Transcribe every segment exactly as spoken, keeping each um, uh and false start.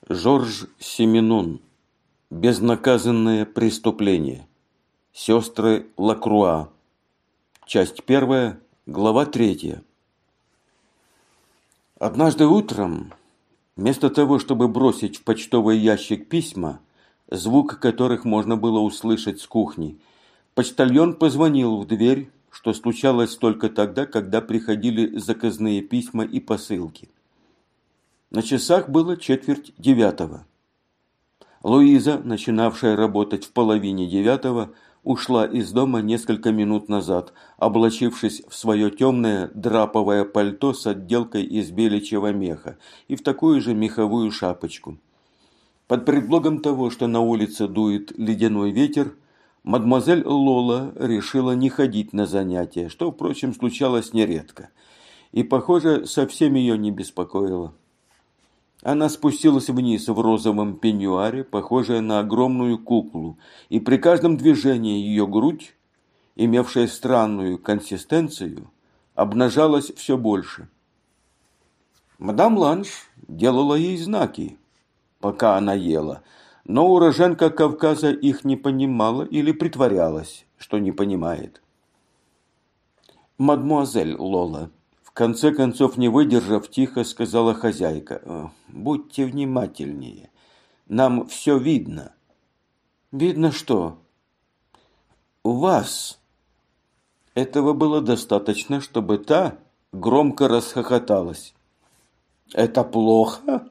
Жорж Сименон. Безнаказанное преступление. Сестры Лакруа. Часть первая, глава третья. Однажды утром, вместо того, чтобы бросить в почтовый ящик письма, звук которых можно было услышать с кухни, почтальон позвонил в дверь, что случалось только тогда, когда приходили заказные письма и посылки. На часах было четверть девятого. Луиза, начинавшая работать в половине девятого, ушла из дома несколько минут назад, облачившись в свое темное драповое пальто с отделкой из беличьего меха и в такую же меховую шапочку. Под предлогом того, что на улице дует ледяной ветер, мадемуазель Лола решила не ходить на занятия, что, впрочем, случалось нередко, и, похоже, совсем ее не беспокоило. Она спустилась вниз в розовом пеньюаре, похожая на огромную куклу, и при каждом движении ее грудь, имевшая странную консистенцию, обнажалась все больше. Мадам Ланж делала ей знаки, пока она ела, но уроженка Кавказа их не понимала или притворялась, что не понимает. «Мадемуазель Лола», в конце концов, не выдержав, тихо сказала хозяйка, «Будьте внимательнее. Нам все видно». «Видно что?» «Вас». Этого было достаточно, чтобы та громко расхохоталась. «Это плохо?»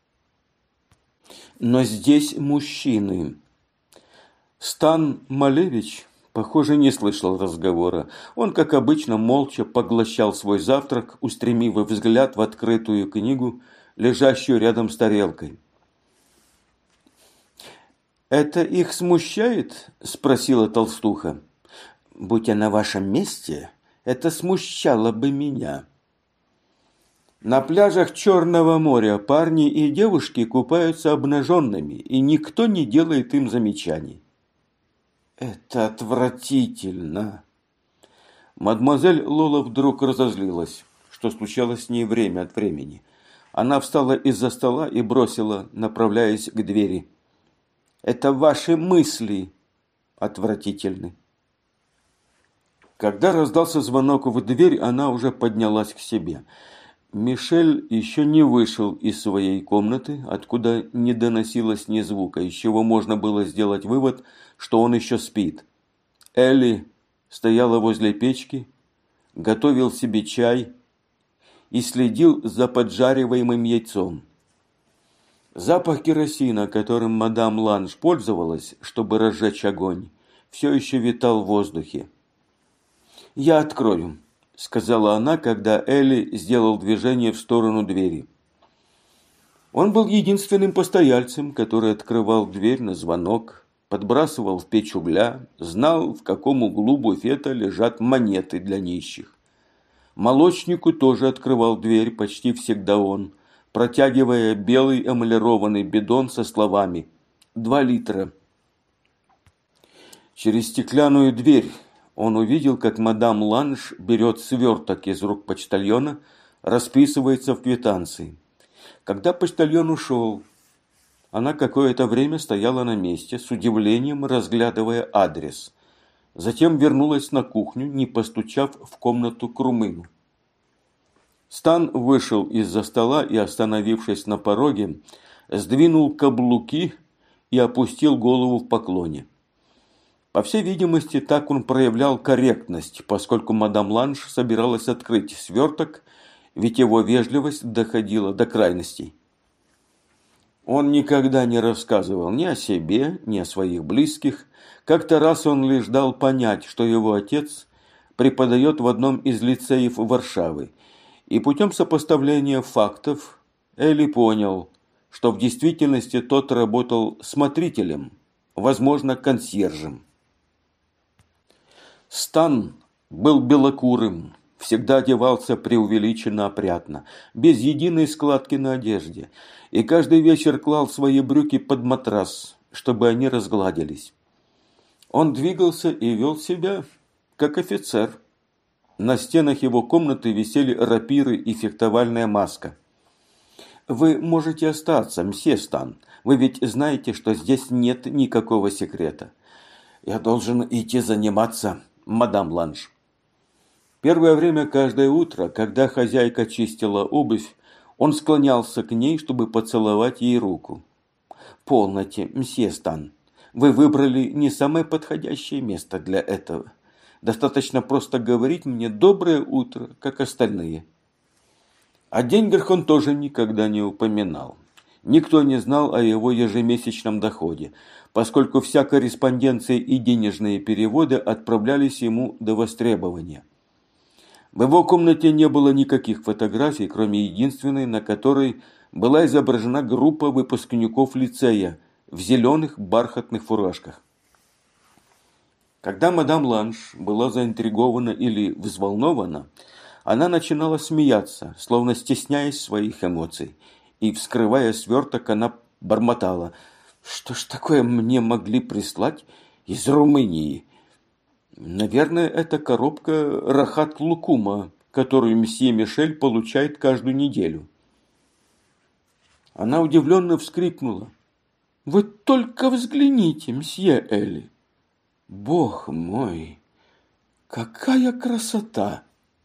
«Но здесь мужчины». Стан Малевич, похоже, не слышал разговора. Он, как обычно, молча поглощал свой завтрак, устремив взгляд в открытую книгу, лежащую рядом с тарелкой. «Это их смущает?» – спросила толстуха. «Будь я на вашем месте, это смущало бы меня». На пляжах Черного моря парни и девушки купаются обнаженными, и никто не делает им замечаний. «Это отвратительно!» Мадемуазель Лола вдруг разозлилась, что случалось с ней время от времени. Она встала из-за стола и бросила, направляясь к двери. «Это ваши мысли отвратительны!» Когда раздался звонок в дверь, она уже поднялась к себе. Мишель еще не вышел из своей комнаты, откуда не доносилось ни звука, из чего можно было сделать вывод, что он еще спит. Элли стояла возле печки, готовил себе чай и следил за поджариваемым яйцом. Запах керосина, которым мадам Ланж пользовалась, чтобы разжечь огонь, все еще витал в воздухе. «Я открою», – сказала она, когда Элли сделал движение в сторону двери. Он был единственным постояльцем, который открывал дверь на звонок, подбрасывал в печь угля, знал, в каком углу буфета лежат монеты для нищих. Молочнику тоже открывал дверь почти всегда он, протягивая белый эмалированный бидон со словами «Два литра». Через стеклянную дверь он увидел, как мадам Ланж берет сверток из рук почтальона, расписывается в квитанции. Когда почтальон ушел, она какое-то время стояла на месте, с удивлением разглядывая адрес. Затем вернулась на кухню, не постучав в комнату к румыну. Стан вышел из-за стола и, остановившись на пороге, сдвинул каблуки и опустил голову в поклоне. По всей видимости, так он проявлял корректность, поскольку мадам Ланж собиралась открыть сверток, ведь его вежливость доходила до крайностей. Он никогда не рассказывал ни о себе, ни о своих близких. Как-то раз он лишь дал понять, что его отец преподает в одном из лицеев Варшавы, и путем сопоставления фактов Элли понял, что в действительности тот работал смотрителем, возможно, консьержем. Стан был белокурым, всегда одевался преувеличенно опрятно, без единой складки на одежде, и каждый вечер клал свои брюки под матрас, чтобы они разгладились. Он двигался и вел себя, как офицер. На стенах его комнаты висели рапиры и фехтовальная маска. Вы можете остаться, мсье Стан. Вы ведь знаете, что здесь нет никакого секрета. Я должен идти заниматься, мадам Ланж. Первое время каждое утро, когда хозяйка чистила обувь, он склонялся к ней, чтобы поцеловать ей руку. Полноте, мсье Стан. Вы выбрали не самое подходящее место для этого. Достаточно просто говорить мне «доброе утро», как остальные. О деньгах он тоже никогда не упоминал. Никто не знал о его ежемесячном доходе, поскольку вся корреспонденция и денежные переводы отправлялись ему до востребования. В его комнате не было никаких фотографий, кроме единственной, на которой была изображена группа выпускников лицея в зеленых бархатных фуражках. Когда мадам Ланж была заинтригована или взволнована, она начинала смеяться, словно стесняясь своих эмоций, и, вскрывая сверток, она бормотала: «Что ж такое мне могли прислать из Румынии? Наверное, это коробка рахат-лукума, которую мсье Мишель получает каждую неделю». Она удивленно вскрикнула: «Вы только взгляните, мсье Эли! Бог мой, какая красота!»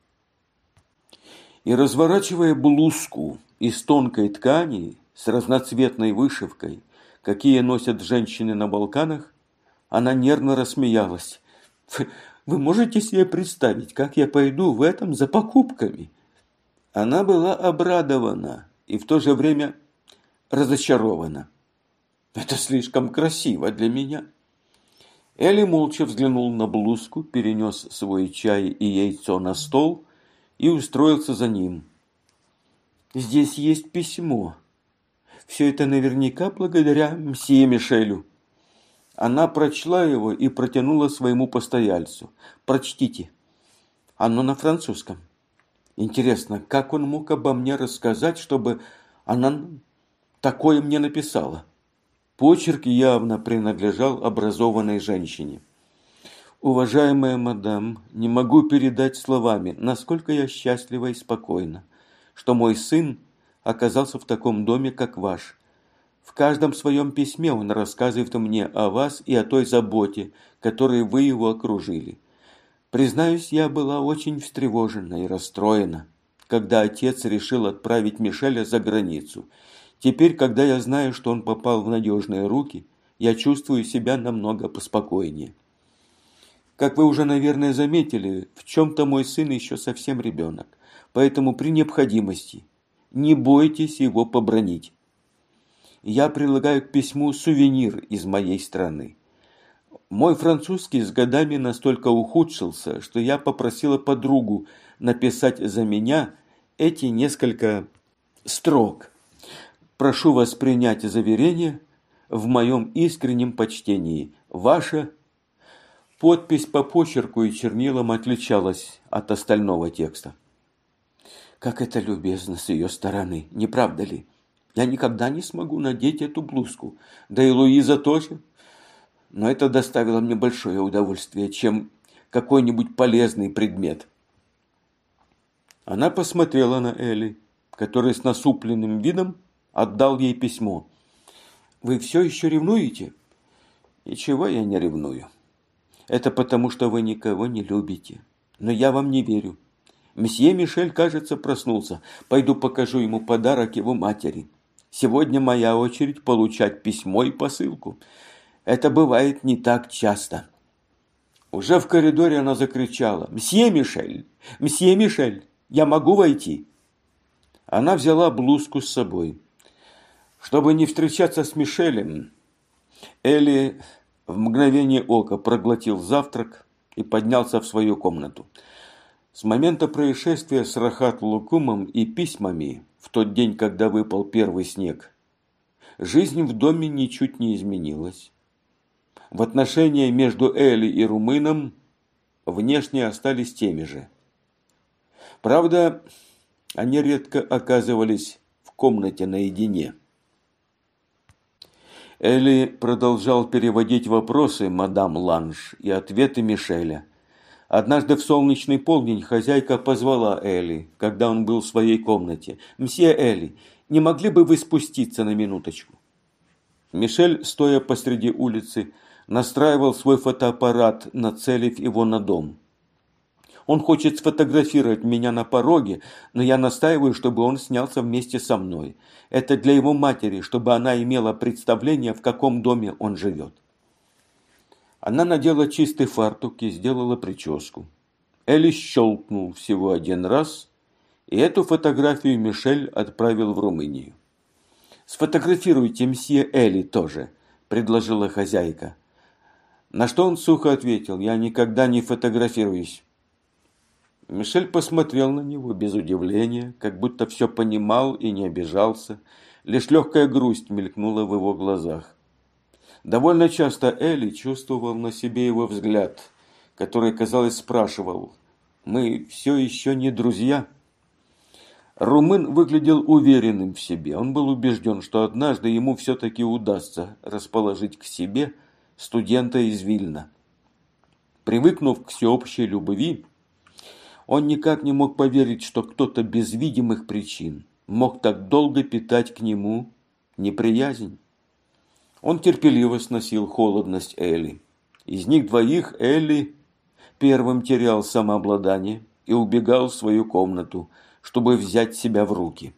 И, разворачивая блузку из тонкой ткани с разноцветной вышивкой, какие носят женщины на Балканах, она нервно рассмеялась. «Вы, вы можете себе представить, как я пойду в этом за покупками?» Она была обрадована и в то же время разочарована. «Это слишком красиво для меня». Эли молча взглянул на блузку, перенес свой чай и яйцо на стол и устроился за ним. «Здесь есть письмо. Все это наверняка благодаря мсье Мишелю». Она прочла его и протянула своему постояльцу. «Прочтите. Оно на французском. Интересно, как он мог обо мне рассказать, чтобы она такое мне написала?» Почерк явно принадлежал образованной женщине. «Уважаемая мадам, не могу передать словами, насколько я счастлива и спокойна, что мой сын оказался в таком доме, как ваш. В каждом своем письме он рассказывает мне о вас и о той заботе, которой вы его окружили. Признаюсь, я была очень встревожена и расстроена, когда отец решил отправить Мишеля за границу. Теперь, когда я знаю, что он попал в надежные руки, я чувствую себя намного поспокойнее. Как вы уже, наверное, заметили, в чем-то мой сын еще совсем ребенок, поэтому при необходимости не бойтесь его побранить. Я прилагаю к письму сувенир из моей страны. Мой французский с годами настолько ухудшился, что я попросила подругу написать за меня эти несколько строк. Прошу вас принять заверение в моем искреннем почтении. Ваша...» Подпись по почерку и чернилам отличалась от остального текста. «Как это любезно с ее стороны, не правда ли? Я никогда не смогу надеть эту блузку, да и Луиза тоже. Но это доставило мне большое удовольствие, чем какой-нибудь полезный предмет». Она посмотрела на Элли, который с насупленным видом отдал ей письмо. «Вы все еще ревнуете?» «Ничего я не ревную. Это потому, что вы никого не любите. Но я вам не верю. Мсье Мишель, кажется, проснулся. Пойду покажу ему подарок его матери. Сегодня моя очередь получать письмо и посылку. Это бывает не так часто». Уже в коридоре она закричала: «Мсье Мишель! Мсье Мишель! Я могу войти?» Она взяла блузку с собой. Чтобы не встречаться с Мишелем, Эли в мгновение ока проглотил завтрак и поднялся в свою комнату. С момента происшествия с рахат-лукумом и письмами, в тот день, когда выпал первый снег, жизнь в доме ничуть не изменилась. В отношения между Эли и румыном внешне остались теми же. Правда, они редко оказывались в комнате наедине. Эли продолжал переводить вопросы мадам Ланж и ответы Мишеля. Однажды в солнечный полдень хозяйка позвала Эли, когда он был в своей комнате. «Мсье Эли, Не могли бы вы спуститься на минуточку?» Мишель, стоя посреди улицы, настраивал свой фотоаппарат, нацелив его на дом. «Он хочет сфотографировать меня на пороге, но я настаиваю, чтобы он снялся вместе со мной. Это для его матери, чтобы она имела представление, в каком доме он живет». Она надела чистый фартук и сделала прическу. Эли щелкнул всего один раз, и эту фотографию Мишель отправил в Румынию. «Сфотографируйте мсье Эли тоже», – предложила хозяйка. На что он сухо ответил: «Я никогда не фотографируюсь». Мишель посмотрел на него без удивления, как будто все понимал и не обижался. Лишь легкая грусть мелькнула в его глазах. Довольно часто Эли чувствовал на себе его взгляд, который, казалось, спрашивал: «Мы все еще не друзья?» Румын выглядел уверенным в себе. Он был убежден, что однажды ему все-таки удастся расположить к себе студента из Вильна. Привыкнув к всеобщей любви, он никак не мог поверить, что кто-то без видимых причин мог так долго питать к нему неприязнь. Он терпеливо сносил холодность Эли. Из них двоих Эли первым терял самообладание и убегал в свою комнату, чтобы взять себя в руки.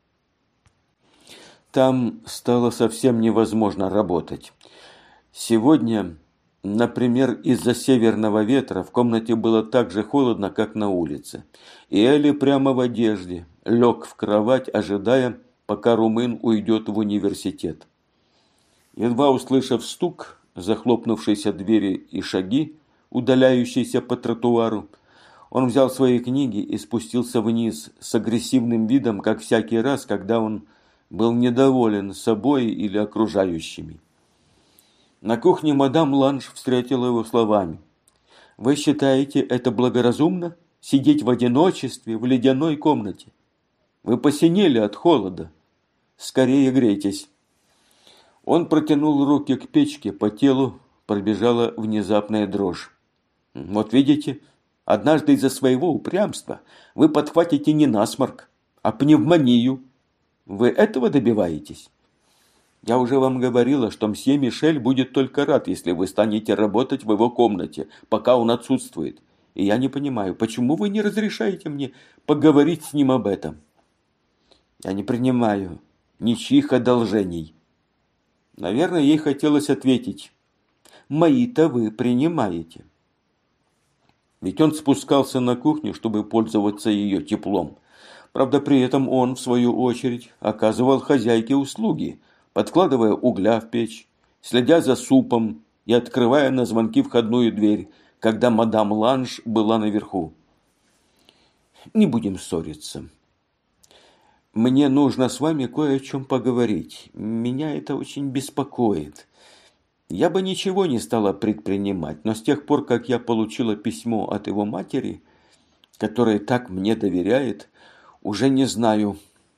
Там стало совсем невозможно работать. Сегодня, например, из-за северного ветра в комнате было так же холодно, как на улице. И Эли прямо в одежде лег в кровать, ожидая, пока румын уйдет в университет. Едва услышав стук захлопнувшейся двери и шаги, удаляющиеся по тротуару, он взял свои книги и спустился вниз с агрессивным видом, как всякий раз, когда он был недоволен собой или окружающими. На кухне мадам Ланж встретила его словами: «Вы считаете это благоразумно? Сидеть в одиночестве в ледяной комнате? Вы посинели от холода. Скорее грейтесь». Он протянул руки к печке, по телу пробежала внезапная дрожь. «Вот видите, однажды из-за своего упрямства вы подхватите не насморк, а пневмонию. Вы этого добиваетесь? Я уже вам говорила, что мсье Мишель будет только рад, если вы станете работать в его комнате, пока он отсутствует. И я не понимаю, почему вы не разрешаете мне поговорить с ним об этом?» «Я не принимаю ничьих одолжений». Наверное, ей хотелось ответить: «Мои-то вы принимаете». Ведь он спускался на кухню, чтобы пользоваться ее теплом. Правда, при этом он, в свою очередь, оказывал хозяйке услуги, подкладывая угля в печь, следя за супом и открывая на звонки входную дверь, когда мадам Ланж была наверху. «Не будем ссориться. Мне нужно с вами кое о чем поговорить. Меня это очень беспокоит. Я бы ничего не стала предпринимать, но с тех пор, как я получила письмо от его матери, которая так мне доверяет, уже не знаю,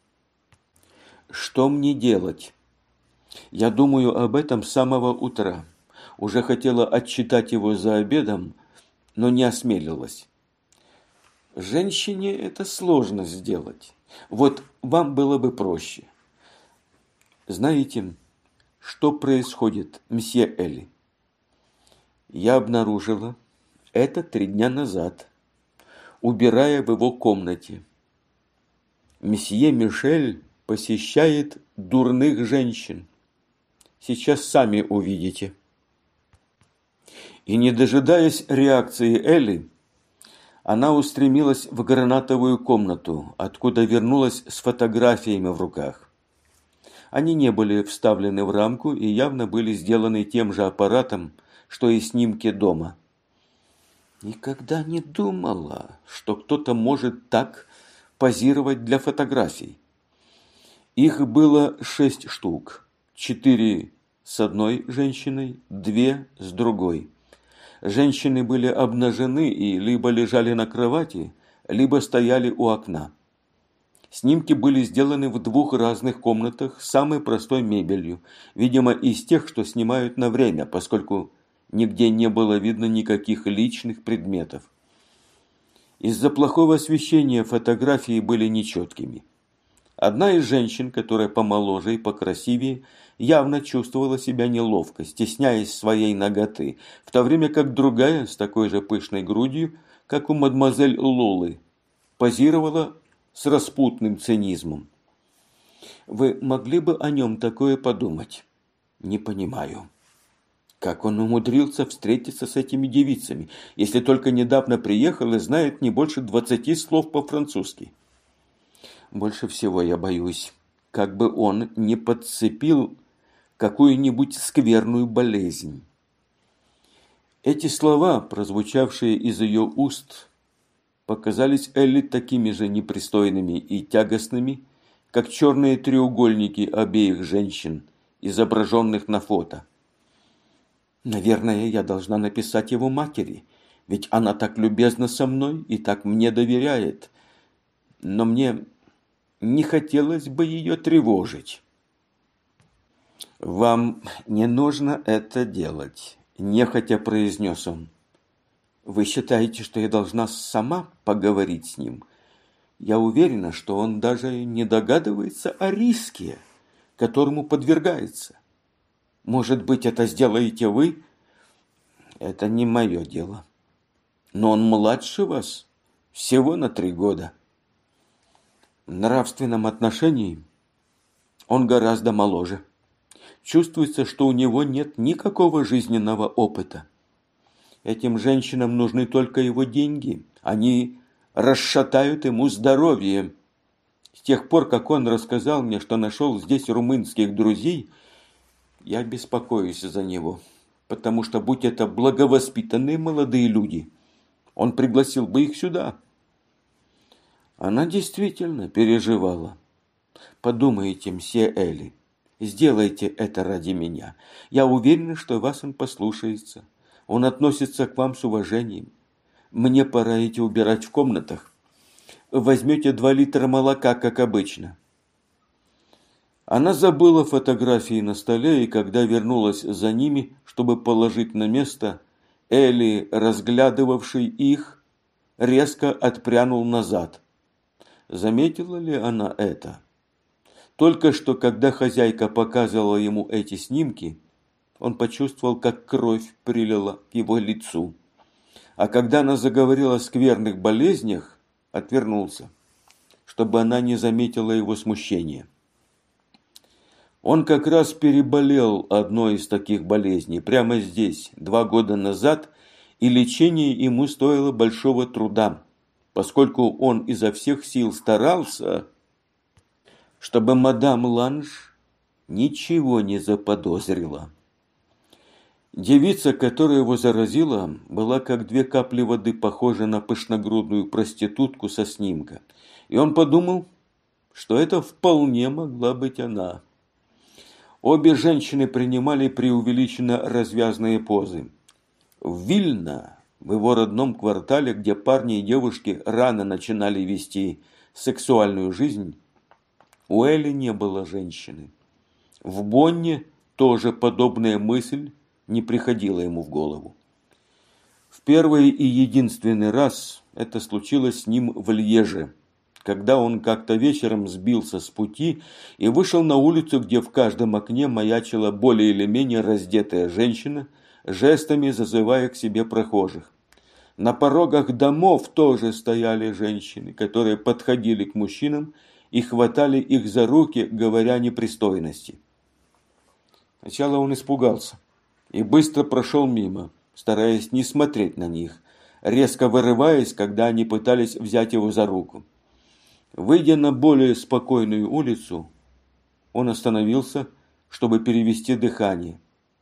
что мне делать. Я думаю об этом с самого утра. Уже хотела отчитать его за обедом, но не осмелилась. Женщине это сложно сделать. Вот вам было бы проще. Знаете, что происходит, мсье Эли? Я обнаружила это три дня назад, убирая в его комнате. Мсье Мишель посещает дурных женщин. Сейчас сами увидите». И, не дожидаясь реакции Эли, она устремилась в гранатовую комнату, откуда вернулась с фотографиями в руках. Они не были вставлены в рамку и явно были сделаны тем же аппаратом, что и снимки дома. Никогда не думала, что кто-то может так позировать для фотографий. Их было шесть штук. Четыре с одной женщиной, две с другой. Женщины были обнажены и либо лежали на кровати, либо стояли у окна. Снимки были сделаны в двух разных комнатах с самой простой мебелью, видимо, из тех, что снимают на время, поскольку нигде не было видно никаких личных предметов. Из-за плохого освещения фотографии были нечеткими. Одна из женщин, которая помоложе и покрасивее, явно чувствовала себя неловко, стесняясь своей наготы, в то время как другая, с такой же пышной грудью, как у мадемуазель Лолы, позировала с распутным цинизмом. Вы могли бы о нем такое подумать? Не понимаю. Как он умудрился встретиться с этими девицами, если только недавно приехал и знает не больше двадцати слов по-французски? Больше всего я боюсь, как бы он не подцепил какую-нибудь скверную болезнь. Эти слова, прозвучавшие из ее уст, показались Элли такими же непристойными и тягостными, как черные треугольники обеих женщин, изображенных на фото. Наверное, я должна написать его матери, ведь она так любезна со мной и так мне доверяет. Но мне не хотелось бы ее тревожить. «Вам не нужно это делать», – нехотя произнес он. «Вы считаете, что я должна сама поговорить с ним? Я уверена, что он даже не догадывается о риске, которому подвергается. Может быть, это сделаете вы? Это не мое дело. Но он младше вас, всего на три года. В нравственном отношении он гораздо моложе. Чувствуется, что у него нет никакого жизненного опыта. Этим женщинам нужны только его деньги. Они расшатают ему здоровье. С тех пор, как он рассказал мне, что нашел здесь румынских друзей, я беспокоюсь за него, потому что, будь это благовоспитанные молодые люди, он пригласил бы их сюда». Она действительно переживала. «Подумайте, мсье Элли, сделайте это ради меня. Я уверена, что вас он послушается. Он относится к вам с уважением. Мне пора идти убирать в комнатах. Возьмете два литра молока, как обычно». Она забыла фотографии на столе, и когда вернулась за ними, чтобы положить на место, Элли, разглядывавший их, резко отпрянул назад. Заметила ли она это? Только что, когда хозяйка показывала ему эти снимки, он почувствовал, как кровь прилила к его лицу. А когда она заговорила о скверных болезнях, отвернулся, чтобы она не заметила его смущения. Он как раз переболел одной из таких болезней прямо здесь, два года назад, и лечение ему стоило большого труда, поскольку он изо всех сил старался, чтобы мадам Ланж ничего не заподозрила. Девица, которая его заразила, была как две капли воды похожа на пышногрудную проститутку со снимка, и он подумал, что это вполне могла быть она. Обе женщины принимали преувеличенно развязные позы. В Вильно, в его родном квартале, где парни и девушки рано начинали вести сексуальную жизнь, у Элли не было женщины. В Бонне тоже подобная мысль не приходила ему в голову. В первый и единственный раз это случилось с ним в Льеже, когда он как-то вечером сбился с пути и вышел на улицу, где в каждом окне маячила более или менее раздетая женщина, жестами зазывая к себе прохожих. На порогах домов тоже стояли женщины, которые подходили к мужчинам и хватали их за руки, говоря непристойности. Сначала он испугался и быстро прошел мимо, стараясь не смотреть на них, резко вырываясь, когда они пытались взять его за руку. Выйдя на более спокойную улицу, он остановился, чтобы перевести дыхание,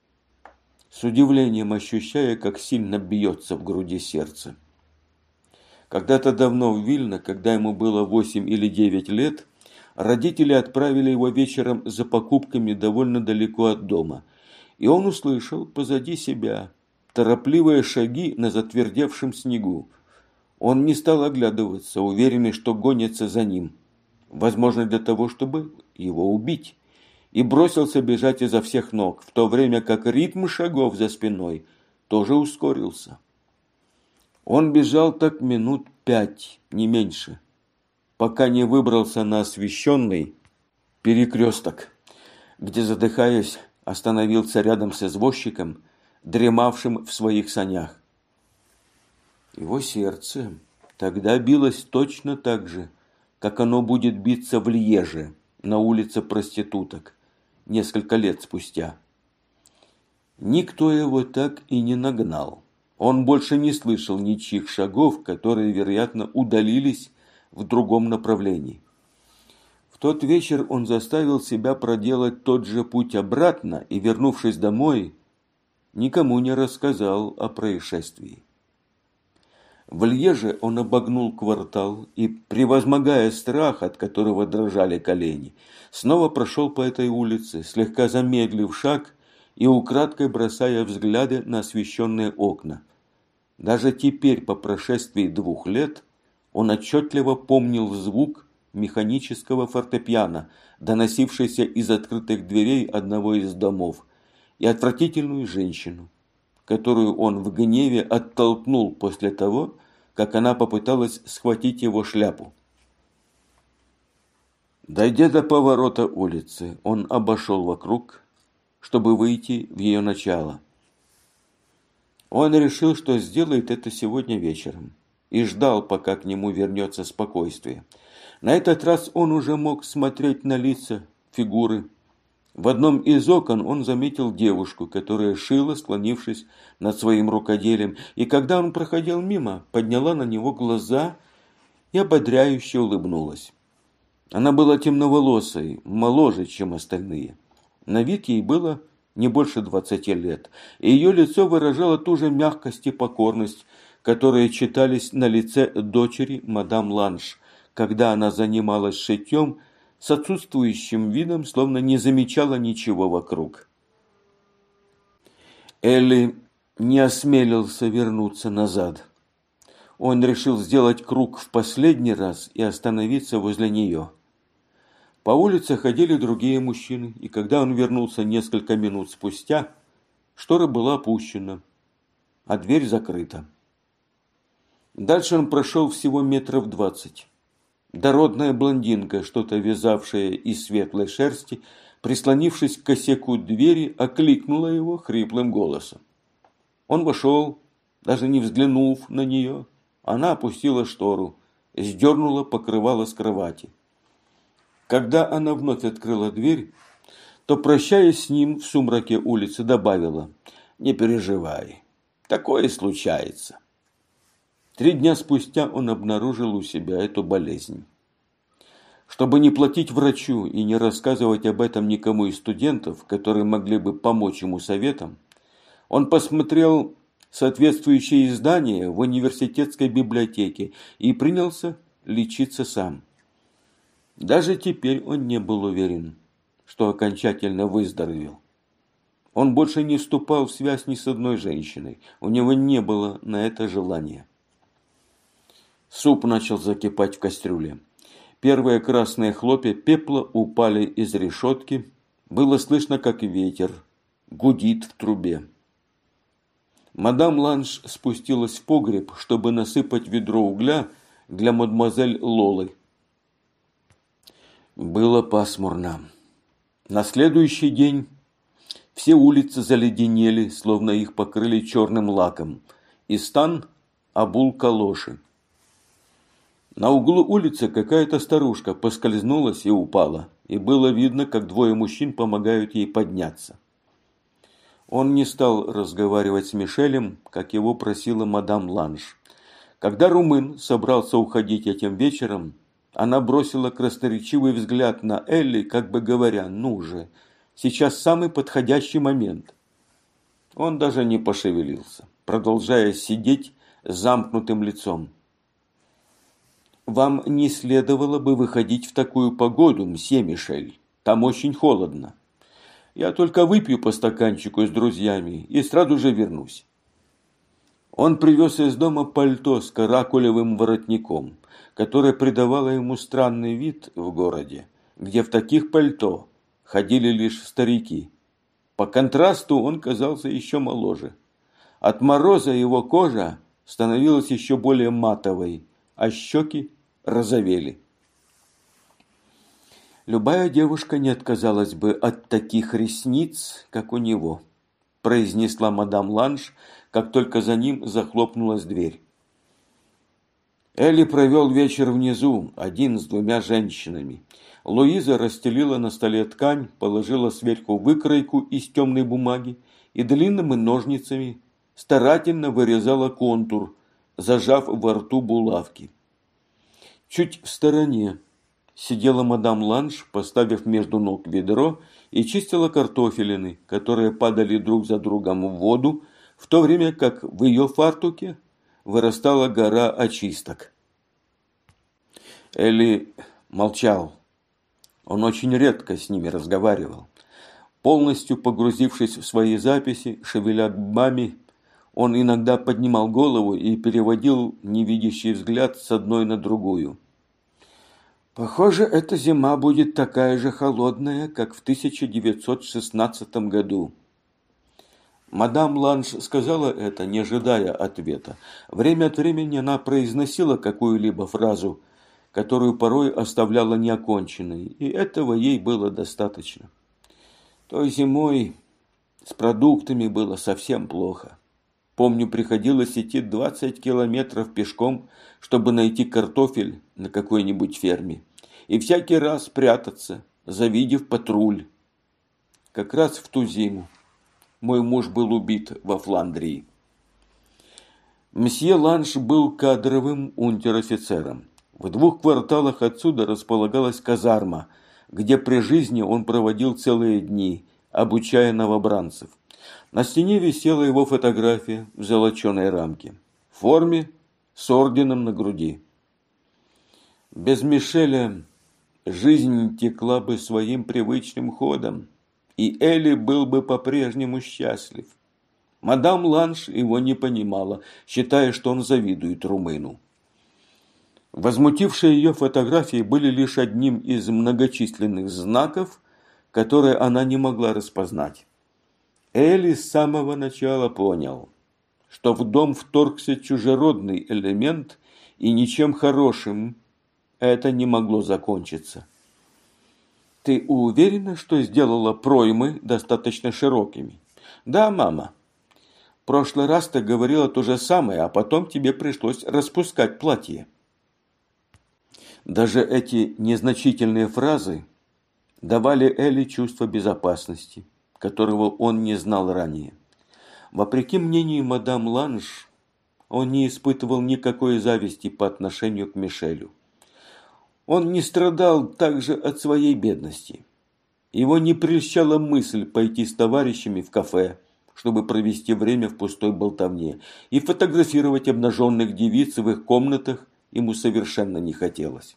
с удивлением ощущая, как сильно бьется в груди сердце. Когда-то давно в Вильно, когда ему было восемь или девять лет, родители отправили его вечером за покупками довольно далеко от дома, и он услышал позади себя торопливые шаги на затвердевшем снегу. Он не стал оглядываться, уверенный, что гонится за ним, возможно, для того, чтобы его убить, и бросился бежать изо всех ног, в то время как ритм шагов за спиной тоже ускорился. Он бежал так минут пять, не меньше, пока не выбрался на освещенный перекресток, где, задыхаясь, остановился рядом с извозчиком, дремавшим в своих санях. Его сердце тогда билось точно так же, как оно будет биться в Льеже, на улице проституток, несколько лет спустя. Никто его так и не нагнал. Он больше не слышал ничьих шагов, которые, вероятно, удалились в другом направлении. В тот вечер он заставил себя проделать тот же путь обратно и, вернувшись домой, никому не рассказал о происшествии. В Льеже он обогнул квартал и, превозмогая страх, от которого дрожали колени, снова прошел по этой улице, слегка замедлив шаг и украдкой бросая взгляды на освещенные окна. Даже теперь, по прошествии двух лет, он отчетливо помнил звук механического фортепиано, доносившийся из открытых дверей одного из домов, и отвратительную женщину, которую он в гневе оттолкнул после того, как она попыталась схватить его шляпу. Дойдя до поворота улицы, он обошел вокруг, чтобы выйти в ее начало. Он решил, что сделает это сегодня вечером, и ждал, пока к нему вернется спокойствие. На этот раз он уже мог смотреть на лица, фигуры. В одном из окон он заметил девушку, которая шила, склонившись над своим рукоделием, и когда он проходил мимо, подняла на него глаза и ободряюще улыбнулась. Она была темноволосой, моложе, чем остальные. На вид ей было не больше двадцати лет, и ее лицо выражало ту же мягкость и покорность, которые читались на лице дочери мадам Ланш, когда она занималась шитьем, с отсутствующим видом, словно не замечала ничего вокруг. Элли не осмелился вернуться назад. Он решил сделать круг в последний раз и остановиться возле нее. По улице ходили другие мужчины, и когда он вернулся несколько минут спустя, штора была опущена, а дверь закрыта. Дальше он прошел всего метров двадцать. Дородная блондинка, что-то вязавшая из светлой шерсти, прислонившись к косяку двери, окликнула его хриплым голосом. Он вошел, даже не взглянув на нее. Она опустила штору, сдернула покрывало с кровати. Когда она вновь открыла дверь, то, прощаясь с ним в сумраке улицы, добавила: «Не переживай, такое случается». Три дня спустя он обнаружил у себя эту болезнь. Чтобы не платить врачу и не рассказывать об этом никому из студентов, которые могли бы помочь ему советом, он посмотрел соответствующие издания в университетской библиотеке и принялся лечиться сам. Даже теперь он не был уверен, что окончательно выздоровел. Он больше не вступал в связь ни с одной женщиной, у него не было на это желания. Суп начал закипать в кастрюле. Первые красные хлопья пепла упали из решетки. Было слышно, как ветер гудит в трубе. Мадам Ланш спустилась в погреб, чтобы насыпать ведро угля для мадемуазель Лолы. Было пасмурно. На следующий день все улицы заледенели, словно их покрыли черным лаком, и Стан обул калоши. На углу улицы какая-то старушка поскользнулась и упала, и было видно, как двое мужчин помогают ей подняться. Он не стал разговаривать с Мишелем, как его просила мадам Ланш. Когда румын собрался уходить этим вечером, она бросила красноречивый взгляд на Элли, как бы говоря: «Ну же, сейчас самый подходящий момент». Он даже не пошевелился, продолжая сидеть с замкнутым лицом. «Вам не следовало бы выходить в такую погоду, мсье Мишель. Там очень холодно. Я только выпью по стаканчику с друзьями и сразу же вернусь». Он привез из дома пальто с каракулевым воротником, которое придавало ему странный вид в городе, где в таких пальто ходили лишь старики. По контрасту он казался еще моложе. От мороза его кожа становилась еще более матовой, а щеки розовели. Любая девушка не отказалась бы от таких ресниц, как у него, произнесла мадам Ланж, как только за ним захлопнулась дверь. Элли провел вечер внизу, один с двумя женщинами. Луиза расстелила на столе ткань, положила сверху выкройку из темной бумаги и длинными ножницами старательно вырезала контур, зажав во рту булавки. Чуть в стороне сидела мадам Ланж, поставив между ног ведро, и чистила картофелины, которые падали друг за другом в воду, в то время как в ее фартуке вырастала гора очисток. Элли молчал. Он очень редко с ними разговаривал. Полностью погрузившись в свои записи, шевеля губами, он иногда поднимал голову и переводил невидящий взгляд с одной на другую. Похоже, эта зима будет такая же холодная, как в тысяча девятьсот шестнадцатом году. Мадам Ланж сказала это, не ожидая ответа. Время от времени она произносила какую-либо фразу, которую порой оставляла неоконченной, и этого ей было достаточно. Той зимой с продуктами было совсем плохо. Помню, приходилось идти двадцать километров пешком, чтобы найти картофель на какой-нибудь ферме, и всякий раз прятаться, завидев патруль. Как раз в ту зиму мой муж был убит во Фландрии. Мсье Ланж был кадровым унтер-офицером. В двух кварталах отсюда располагалась казарма, где при жизни он проводил целые дни, обучая новобранцев. На стене висела его фотография в золоченой рамке, в форме с орденом на груди. Без Мишеля жизнь текла бы своим привычным ходом, и Элли был бы по-прежнему счастлив. Мадам Ланж его не понимала, считая, что он завидует румыну. Возмутившие ее фотографии были лишь одним из многочисленных знаков, которые она не могла распознать. Элли с самого начала понял, что в дом вторгся чужеродный элемент, и ничем хорошим это не могло закончиться. «Ты уверена, что сделала проймы достаточно широкими?» «Да, мама. В прошлый раз ты говорила то же самое, а потом тебе пришлось распускать платье». Даже эти незначительные фразы давали Элли чувство безопасности, которого он не знал ранее. Вопреки мнению мадам Ланж, он не испытывал никакой зависти по отношению к Мишелю. Он не страдал также от своей бедности. Его не прельщала мысль пойти с товарищами в кафе, чтобы провести время в пустой болтовне, и фотографировать обнаженных девиц в их комнатах ему совершенно не хотелось.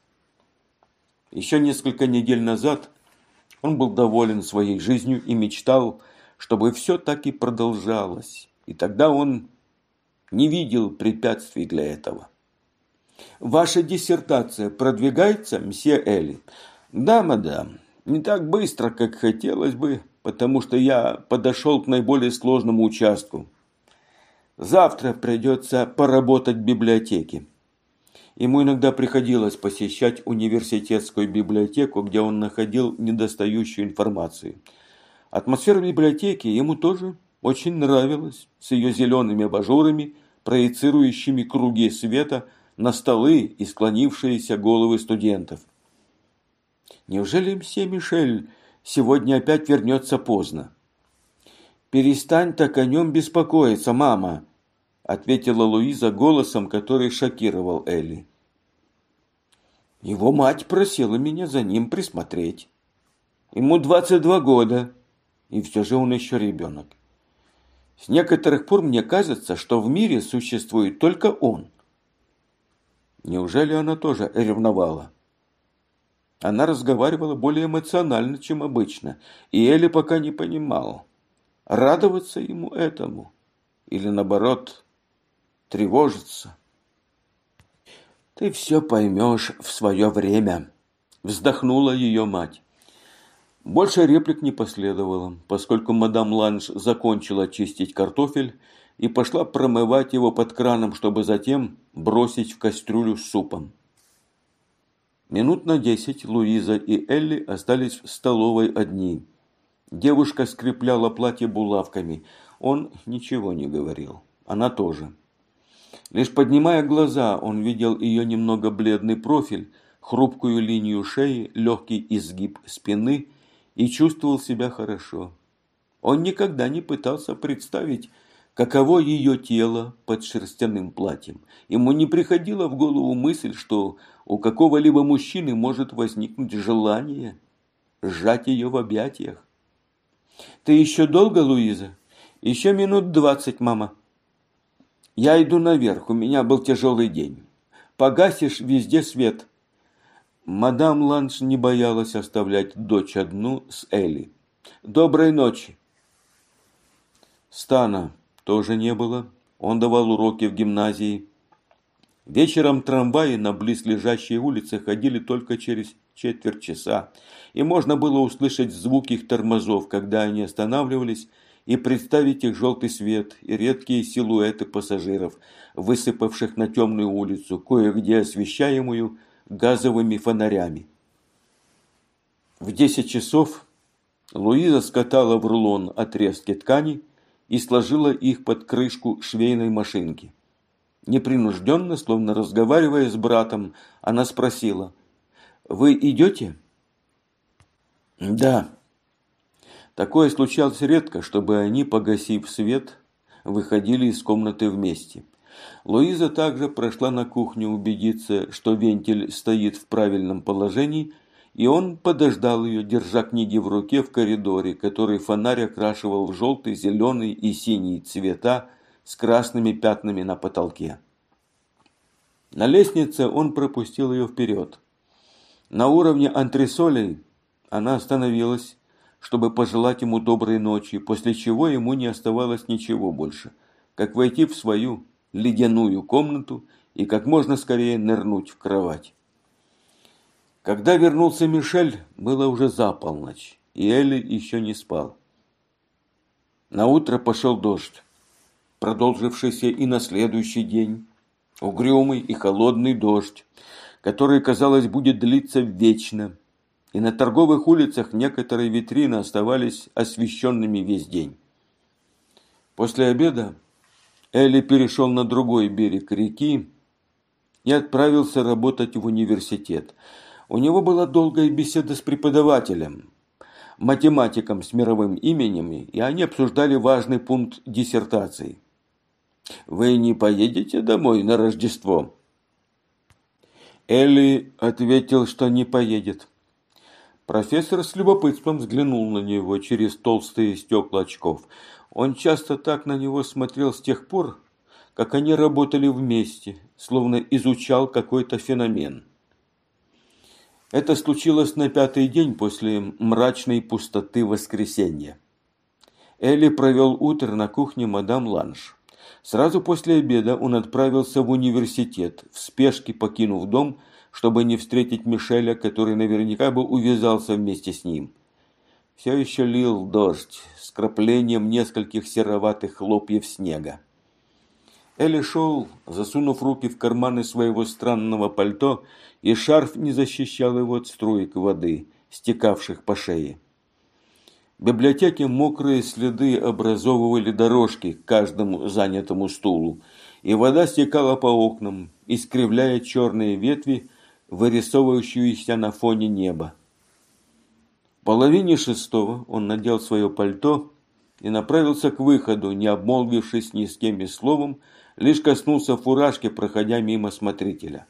Еще несколько недель назад он был доволен своей жизнью и мечтал, чтобы все так и продолжалось, и тогда он не видел препятствий для этого. «Ваша диссертация продвигается, мсье Элли?» «Да, мадам, не так быстро, как хотелось бы, потому что я подошел к наиболее сложному участку. Завтра придется поработать в библиотеке». Ему иногда приходилось посещать университетскую библиотеку, где он находил недостающую информацию. Атмосфера библиотеки ему тоже очень нравилась, с ее зелеными абажурами, проецирующими круги света на столы и склонившиеся головы студентов. «Неужели мсье Мишель сегодня опять вернется поздно?» «Перестань так о нем беспокоиться, мама», ответила Луиза голосом, который шокировал Элли. «Его мать просила меня за ним присмотреть. Ему двадцать два года, и все же он еще ребенок. С некоторых пор мне кажется, что в мире существует только он». Неужели она тоже ревновала? Она разговаривала более эмоционально, чем обычно, и Элли пока не понимал, радоваться ему этому или, наоборот, тревожиться. «Ты все поймешь в свое время», – вздохнула ее мать. Больше реплик не последовало, поскольку мадам Ланж закончила чистить картофель и пошла промывать его под краном, чтобы затем бросить в кастрюлю с супом. Минут на десять Луиза и Элли остались в столовой одни. Девушка скрепляла платье булавками. Он ничего не говорил. Она тоже. Лишь поднимая глаза, он видел ее немного бледный профиль, хрупкую линию шеи, легкий изгиб спины и чувствовал себя хорошо. Он никогда не пытался представить, каково ее тело под шерстяным платьем. Ему не приходила в голову мысль, что у какого-либо мужчины может возникнуть желание сжать ее в объятиях. «Ты еще долго, Луиза?» «Еще минут двадцать, мама». «Я иду наверх, у меня был тяжелый день. Погасишь везде свет». Мадам Ланш не боялась оставлять дочь одну с Элли. «Доброй ночи». Стана тоже не было. Он давал уроки в гимназии. Вечером трамваи на близлежащей улице ходили только через четверть часа, и можно было услышать звук их тормозов, когда они останавливались, и представить их желтый свет и редкие силуэты пассажиров, высыпавших на темную улицу, кое-где освещаемую газовыми фонарями. В десять часов Луиза скатала в рулон отрезки ткани и сложила их под крышку швейной машинки. Непринужденно, словно разговаривая с братом, она спросила: «Вы идете?» «Да». Такое случалось редко, чтобы они, погасив свет, выходили из комнаты вместе. Луиза также прошла на кухню убедиться, что вентиль стоит в правильном положении, и он подождал ее, держа книги в руке в коридоре, который фонарь окрашивал в желтый, зеленый и синий цвета с красными пятнами на потолке. На лестнице он пропустил ее вперед. На уровне антресолей она остановилась, чтобы пожелать ему доброй ночи, после чего ему не оставалось ничего больше, как войти в свою ледяную комнату и как можно скорее нырнуть в кровать. Когда вернулся Мишель, было уже за полночь, и Элли еще не спал. Наутро пошел дождь, продолжившийся и на следующий день. Угрюмый и холодный дождь, который, казалось, будет длиться вечно. И на торговых улицах некоторые витрины оставались освещенными весь день. После обеда Элли перешел на другой берег реки и отправился работать в университет. У него была долгая беседа с преподавателем, математиком с мировым именем, и они обсуждали важный пункт диссертации. «Вы не поедете домой на Рождество?» Элли ответил, что не поедет. Профессор с любопытством взглянул на него через толстые стекла очков. Он часто так на него смотрел с тех пор, как они работали вместе, словно изучал какой-то феномен. Это случилось на пятый день после мрачной пустоты воскресенья. Элли провел утро на кухне мадам Ланш. Сразу после обеда он отправился в университет, в спешке покинув дом, чтобы не встретить Мишеля, который наверняка бы увязался вместе с ним. Все еще лил дождь с краплением нескольких сероватых хлопьев снега. Элли шел, засунув руки в карманы своего странного пальто, и шарф не защищал его от струек воды, стекавших по шее. В библиотеке мокрые следы образовывали дорожки к каждому занятому стулу, и вода стекала по окнам, искривляя черные ветви, вырисовывающиеся на фоне неба. В половине шестого он надел свое пальто и направился к выходу, не обмолвившись ни с кем и словом, лишь коснулся фуражки, проходя мимо смотрителя.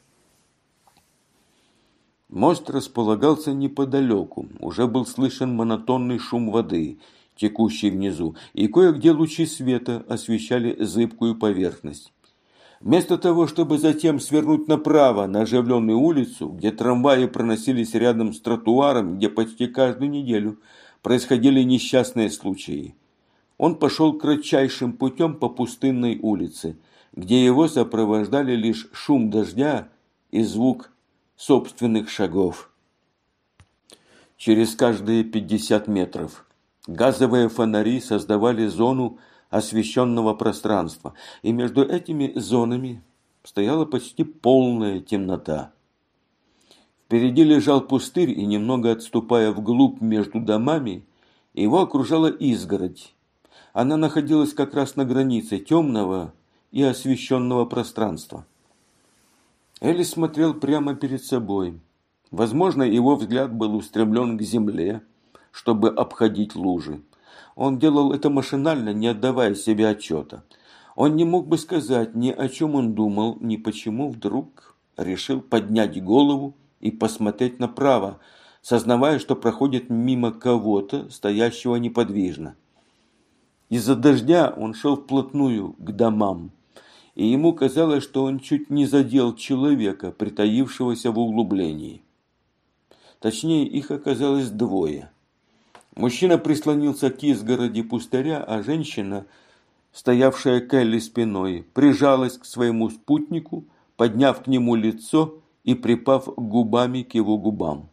Мост располагался неподалеку, уже был слышен монотонный шум воды, текущей внизу, и кое-где лучи света освещали зыбкую поверхность. Вместо того, чтобы затем свернуть направо на оживленную улицу, где трамваи проносились рядом с тротуаром, где почти каждую неделю происходили несчастные случаи, он пошел кратчайшим путем по пустынной улице, где его сопровождали лишь шум дождя и звук собственных шагов. Через каждые пятьдесят метров газовые фонари создавали зону освещенного пространства, и между этими зонами стояла почти полная темнота. Впереди лежал пустырь, и, немного отступая вглубь между домами, его окружала изгородь. Она находилась как раз на границе темного и освещенного пространства. Элли смотрел прямо перед собой. Возможно, его взгляд был устремлен к земле, чтобы обходить лужи. Он делал это машинально, не отдавая себе отчета. Он не мог бы сказать ни о чем он думал, ни почему вдруг решил поднять голову и посмотреть направо, сознавая, что проходит мимо кого-то, стоящего неподвижно. Из-за дождя он шел вплотную к домам, и ему казалось, что он чуть не задел человека, притаившегося в углублении. Точнее, их оказалось двое. Мужчина прислонился к изгороди пустыря, а женщина, стоявшая к Элли спиной, прижалась к своему спутнику, подняв к нему лицо и припав губами к его губам.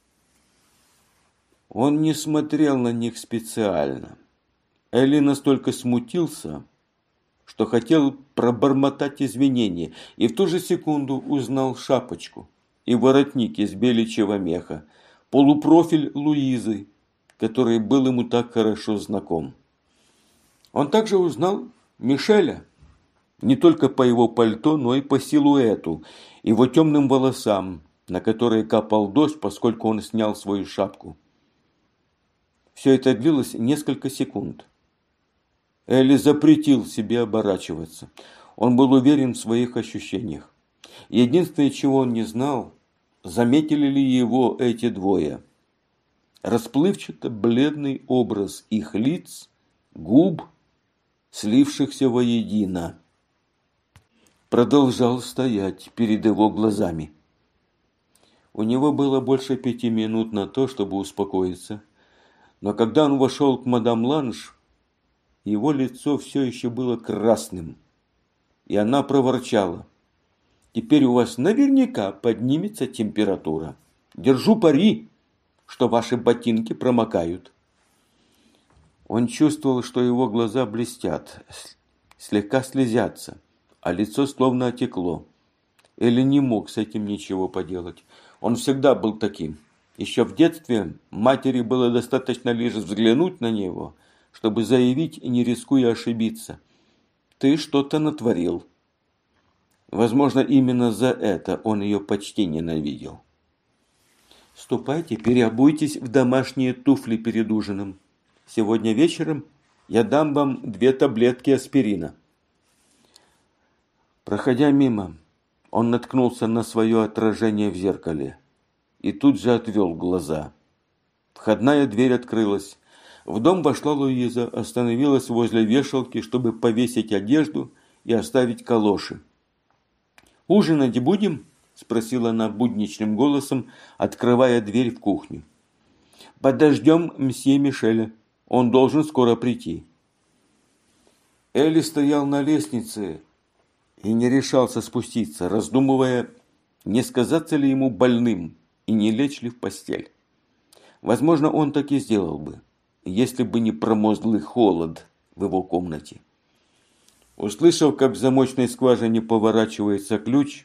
Он не смотрел на них специально. Элли настолько смутился, что хотел пробормотать извинения, и в ту же секунду узнал шапочку и воротник из беличьего меха, полупрофиль Луизы, который был ему так хорошо знаком. Он также узнал Мишеля, не только по его пальто, но и по силуэту, его темным волосам, на которые капал дождь, поскольку он снял свою шапку. Все это длилось несколько секунд. Элли запретил себе оборачиваться. Он был уверен в своих ощущениях. Единственное, чего он не знал, заметили ли его эти двое. Расплывчато бледный образ их лиц, губ, слившихся воедино, продолжал стоять перед его глазами. У него было больше пяти минут на то, чтобы успокоиться. Но когда он вошел к мадам Ланж, его лицо все еще было красным, и она проворчала: «Теперь у вас наверняка поднимется температура. Держу пари, что ваши ботинки промокают». Он чувствовал, что его глаза блестят, слегка слезятся, а лицо словно отекло. Элли не мог с этим ничего поделать. Он всегда был таким. Еще в детстве матери было достаточно лишь взглянуть на него, чтобы заявить, не рискуя ошибиться: «Ты что-то натворил». Возможно, именно за это он ее почти ненавидел. «Ступайте, переобуйтесь в домашние туфли перед ужином. Сегодня вечером я дам вам две таблетки аспирина». Проходя мимо, он наткнулся на свое отражение в зеркале и тут же отвел глаза. Входная дверь открылась. В дом вошла Луиза, остановилась возле вешалки, чтобы повесить одежду и оставить калоши. «Ужинать будем?» – спросила она будничным голосом, открывая дверь в кухню. «Подождем мсье Мишеля. Он должен скоро прийти». Элли стоял на лестнице и не решался спуститься, раздумывая, не сказаться ли ему больным и не лечь ли в постель. Возможно, он так и сделал бы, если бы не промозглый холод в его комнате. Услышав, как в замочной скважине поворачивается ключ,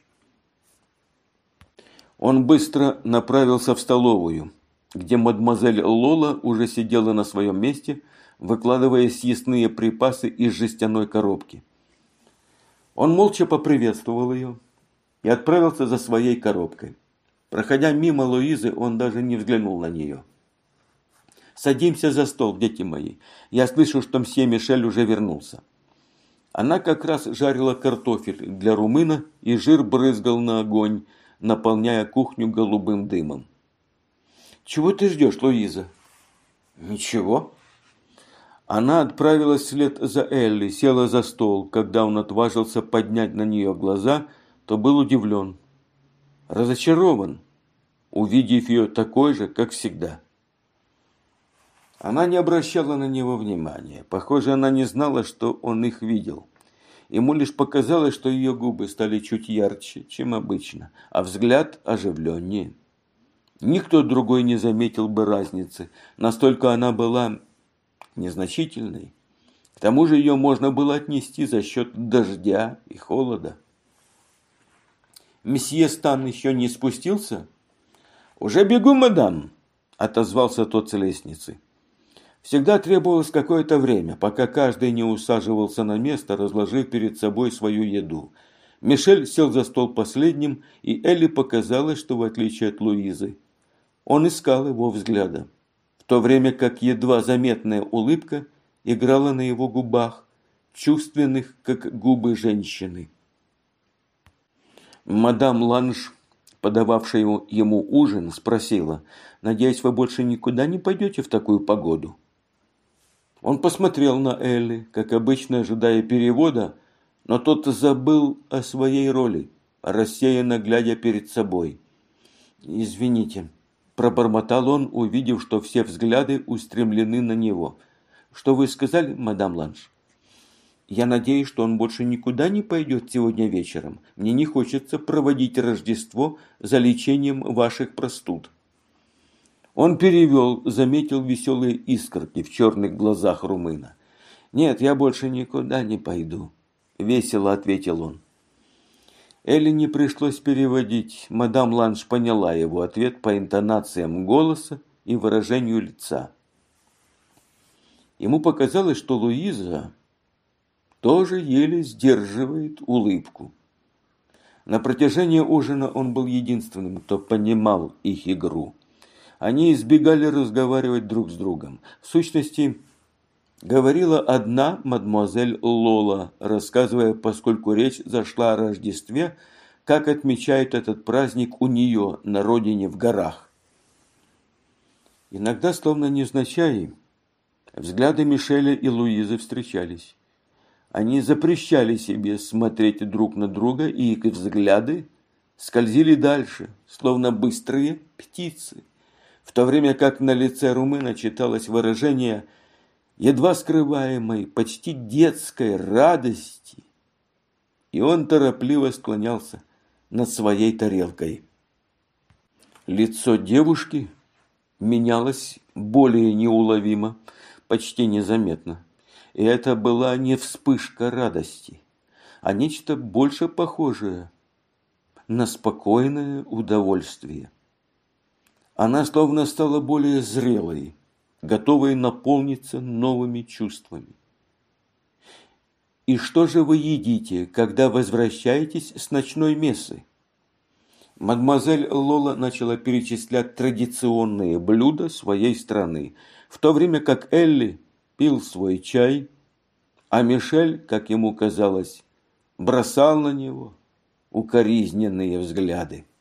он быстро направился в столовую, где мадемуазель Лола уже сидела на своем месте, выкладывая съестные припасы из жестяной коробки. Он молча поприветствовал ее и отправился за своей коробкой. Проходя мимо Луизы, он даже не взглянул на нее. «Садимся за стол, дети мои. Я слышу, что мсье Мишель уже вернулся». Она как раз жарила картофель для румына, и жир брызгал на огонь, наполняя кухню голубым дымом. «Чего ты ждешь, Луиза?» «Ничего». Она отправилась вслед за Элли, села за стол. Когда он отважился поднять на нее глаза, то был удивлен, разочарован, увидев ее такой же, как всегда. Она не обращала на него внимания. Похоже, она не знала, что он их видел. Ему лишь показалось, что ее губы стали чуть ярче, чем обычно, а взгляд оживленнее. Никто другой не заметил бы разницы, настолько она была незначительной. К тому же ее можно было отнести за счет дождя и холода. «Месье Стан еще не спустился?» «Уже бегу, мадам», – отозвался тот с лестницы. Всегда требовалось какое-то время, пока каждый не усаживался на место, разложив перед собой свою еду. Мишель сел за стол последним, и Элли показалось, что в отличие от Луизы, он искал его взгляда, в то время как едва заметная улыбка играла на его губах, чувственных, как губы женщины. Мадам Ланж, подававшая ему ужин, спросила: «Надеюсь, вы больше никуда не пойдете в такую погоду?» Он посмотрел на Элли, как обычно, ожидая перевода, но тот забыл о своей роли, рассеянно глядя перед собой. «Извините», – пробормотал он, увидев, что все взгляды устремлены на него. «Что вы сказали, мадам Ланж?» «Я надеюсь, что он больше никуда не пойдет сегодня вечером. Мне не хочется проводить Рождество за лечением ваших простуд». Он перевел, заметил веселые искорки в черных глазах румына. «Нет, я больше никуда не пойду», – весело ответил он. Элли не пришлось переводить. Мадам Ланж поняла его ответ по интонациям голоса и выражению лица. Ему показалось, что Луиза тоже еле сдерживает улыбку. На протяжении ужина он был единственным, кто понимал их игру. Они избегали разговаривать друг с другом. В сущности, говорила одна мадемуазель Лола, рассказывая, поскольку речь зашла о Рождестве, как отмечают этот праздник у нее на родине в горах. Иногда, словно невзначай, взгляды Мишеля и Луизы встречались. Они запрещали себе смотреть друг на друга, и их взгляды скользили дальше, словно быстрые птицы, в то время как на лице румына читалось выражение едва скрываемой, почти детской радости, и он торопливо склонялся над своей тарелкой. Лицо девушки менялось более неуловимо, почти незаметно, и это была не вспышка радости, а нечто больше похожее на спокойное удовольствие. Она словно стала более зрелой, готовой наполниться новыми чувствами. «И что же вы едите, когда возвращаетесь с ночной мессы?» Мадемуазель Лола начала перечислять традиционные блюда своей страны, в то время как Элли пил свой чай, а Мишель, как ему казалось, бросал на него укоризненные взгляды.